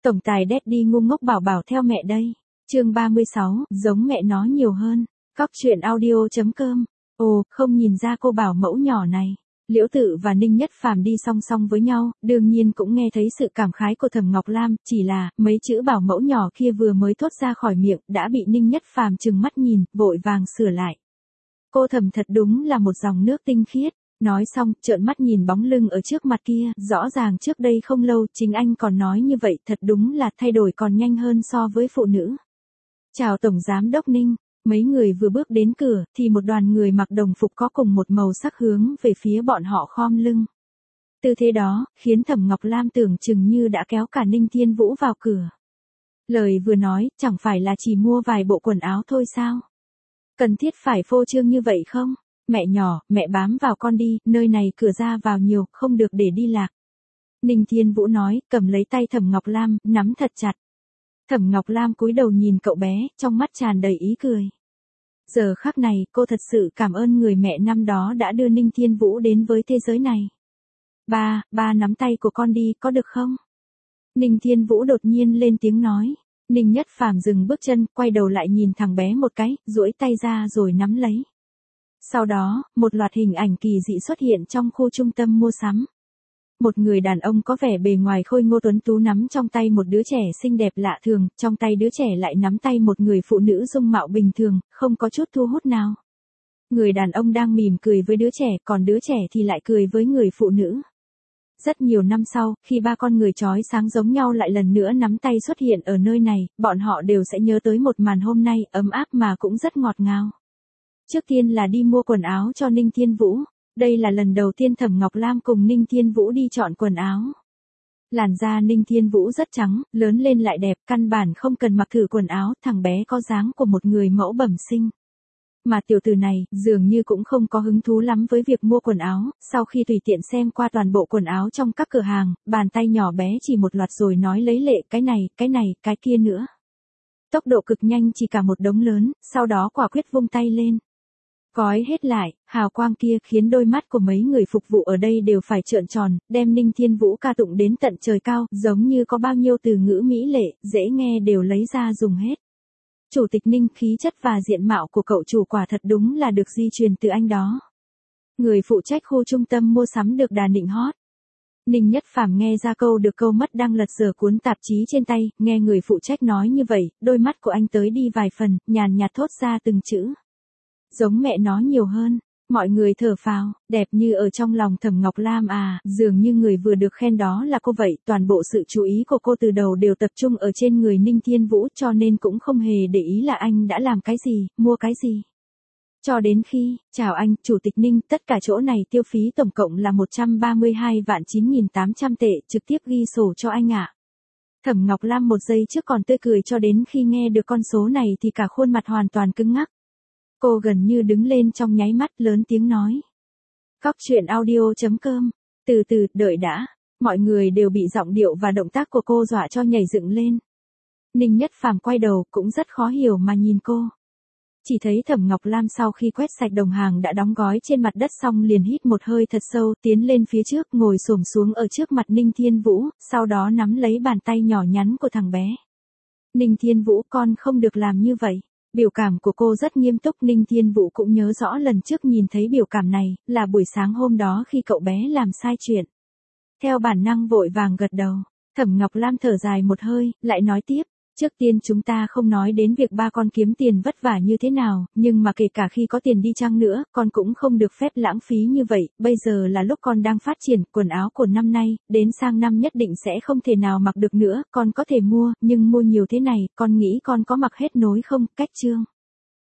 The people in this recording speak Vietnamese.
Tổng tài Daddy ngu ngốc bảo bảo theo mẹ đây. Chương 36, giống mẹ nó nhiều hơn. Cóc truyện audio.com. Ồ, không nhìn ra cô bảo mẫu nhỏ này. Liễu Tự và Ninh Nhất Phàm đi song song với nhau, đương nhiên cũng nghe thấy sự cảm khái của Thẩm Ngọc Lam, chỉ là, mấy chữ bảo mẫu nhỏ kia vừa mới thốt ra khỏi miệng, đã bị Ninh Nhất Phàm trừng mắt nhìn, vội vàng sửa lại. Cô Thẩm thật đúng là một dòng nước tinh khiết. Nói xong, trợn mắt nhìn bóng lưng ở trước mặt kia, rõ ràng trước đây không lâu, chính anh còn nói như vậy, thật đúng là thay đổi còn nhanh hơn so với phụ nữ. Chào Tổng Giám Đốc Ninh. Mấy người vừa bước đến cửa, thì một đoàn người mặc đồng phục có cùng một màu sắc hướng về phía bọn họ khom lưng. Tư thế đó, khiến Thẩm Ngọc Lam tưởng chừng như đã kéo cả Ninh Thiên Vũ vào cửa. Lời vừa nói, chẳng phải là chỉ mua vài bộ quần áo thôi sao? Cần thiết phải phô trương như vậy không? Mẹ nhỏ, mẹ bám vào con đi, nơi này cửa ra vào nhiều, không được để đi lạc. Ninh Thiên Vũ nói, cầm lấy tay Thẩm Ngọc Lam, nắm thật chặt. Thẩm Ngọc Lam cúi đầu nhìn cậu bé, trong mắt tràn đầy ý cười. Giờ khắc này, cô thật sự cảm ơn người mẹ năm đó đã đưa Ninh Thiên Vũ đến với thế giới này. Ba nắm tay của con đi, có được không? Ninh Thiên Vũ đột nhiên lên tiếng nói. Ninh Nhất Phàm dừng bước chân, quay đầu lại nhìn thằng bé một cái, duỗi tay ra rồi nắm lấy. Sau đó, một loạt hình ảnh kỳ dị xuất hiện trong khu trung tâm mua sắm. Một người đàn ông có vẻ bề ngoài khôi ngô tuấn tú nắm trong tay một đứa trẻ xinh đẹp lạ thường, trong tay đứa trẻ lại nắm tay một người phụ nữ dung mạo bình thường, không có chút thu hút nào. Người đàn ông đang mỉm cười với đứa trẻ, còn đứa trẻ thì lại cười với người phụ nữ. Rất nhiều năm sau, khi ba con người chói sáng giống nhau lại lần nữa nắm tay xuất hiện ở nơi này, bọn họ đều sẽ nhớ tới một màn hôm nay, ấm áp mà cũng rất ngọt ngào. Trước tiên là đi mua quần áo cho Ninh Thiên Vũ. Đây là lần đầu tiên Thẩm Ngọc Lam cùng Ninh Thiên Vũ đi chọn quần áo. Làn da Ninh Thiên Vũ rất trắng, lớn lên lại đẹp, căn bản không cần mặc thử quần áo, thằng bé có dáng của một người mẫu bẩm sinh. Mà tiểu tử này, dường như cũng không có hứng thú lắm với việc mua quần áo, sau khi tùy tiện xem qua toàn bộ quần áo trong các cửa hàng, bàn tay nhỏ bé chỉ một loạt rồi nói lấy lệ cái này, cái kia nữa. Tốc độ cực nhanh chỉ cả một đống lớn, sau đó quả quyết vung tay lên. Gói hết lại, hào quang kia khiến đôi mắt của mấy người phục vụ ở đây đều phải trợn tròn, đem Ninh Thiên Vũ ca tụng đến tận trời cao, giống như có bao nhiêu từ ngữ mỹ lệ, dễ nghe đều lấy ra dùng hết. Chủ tịch Ninh, khí chất và diện mạo của cậu chủ quả thật đúng là được di truyền từ anh đó. Người phụ trách khu trung tâm mua sắm được đà nịnh hót. Ninh Nhất Phàm nghe ra câu được câu mất đang lật dở cuốn tạp chí trên tay, nghe người phụ trách nói như vậy, đôi mắt của anh tới đi vài phần, nhàn nhạt thốt ra từng chữ. Giống mẹ nó nhiều hơn. Mọi người thở phào, đẹp như ở trong lòng Thẩm Ngọc Lam à, dường như người vừa được khen đó là cô vậy, toàn bộ sự chú ý của cô từ đầu đều tập trung ở trên người Ninh Thiên Vũ cho nên cũng không hề để ý là anh đã làm cái gì, mua cái gì. Cho đến khi, chào anh, Chủ tịch Ninh, tất cả chỗ này tiêu phí tổng cộng là 132.9.800 tệ, trực tiếp ghi sổ cho anh ạ. Thẩm Ngọc Lam một giây trước còn tươi cười cho đến khi nghe được con số này thì cả khuôn mặt hoàn toàn cứng ngắc. Cô gần như đứng lên trong nháy mắt lớn tiếng nói. Cóc truyện audio.com. Từ từ, đợi đã. Mọi người đều bị giọng điệu và động tác của cô dọa cho nhảy dựng lên. Ninh Nhất Phàm quay đầu cũng rất khó hiểu mà nhìn cô. Chỉ thấy Thẩm Ngọc Lam sau khi quét sạch đồng hàng đã đóng gói trên mặt đất xong liền hít một hơi thật sâu tiến lên phía trước ngồi xổm xuống ở trước mặt Ninh Thiên Vũ, sau đó nắm lấy bàn tay nhỏ nhắn của thằng bé. Ninh Thiên Vũ, con không được làm như vậy. Biểu cảm của cô rất nghiêm túc, Ninh Thiên Vũ cũng nhớ rõ lần trước nhìn thấy biểu cảm này, là buổi sáng hôm đó khi cậu bé làm sai chuyện. Theo bản năng vội vàng gật đầu, Thẩm Ngọc Lam thở dài một hơi, lại nói tiếp, trước tiên chúng ta không nói đến việc ba con kiếm tiền vất vả như thế nào, nhưng mà kể cả khi có tiền đi chăng nữa, con cũng không được phép lãng phí như vậy, bây giờ là lúc con đang phát triển, quần áo của năm nay, đến sang năm nhất định sẽ không thể nào mặc được nữa, con có thể mua, nhưng mua nhiều thế này, con nghĩ con có mặc hết nối không, cách chương.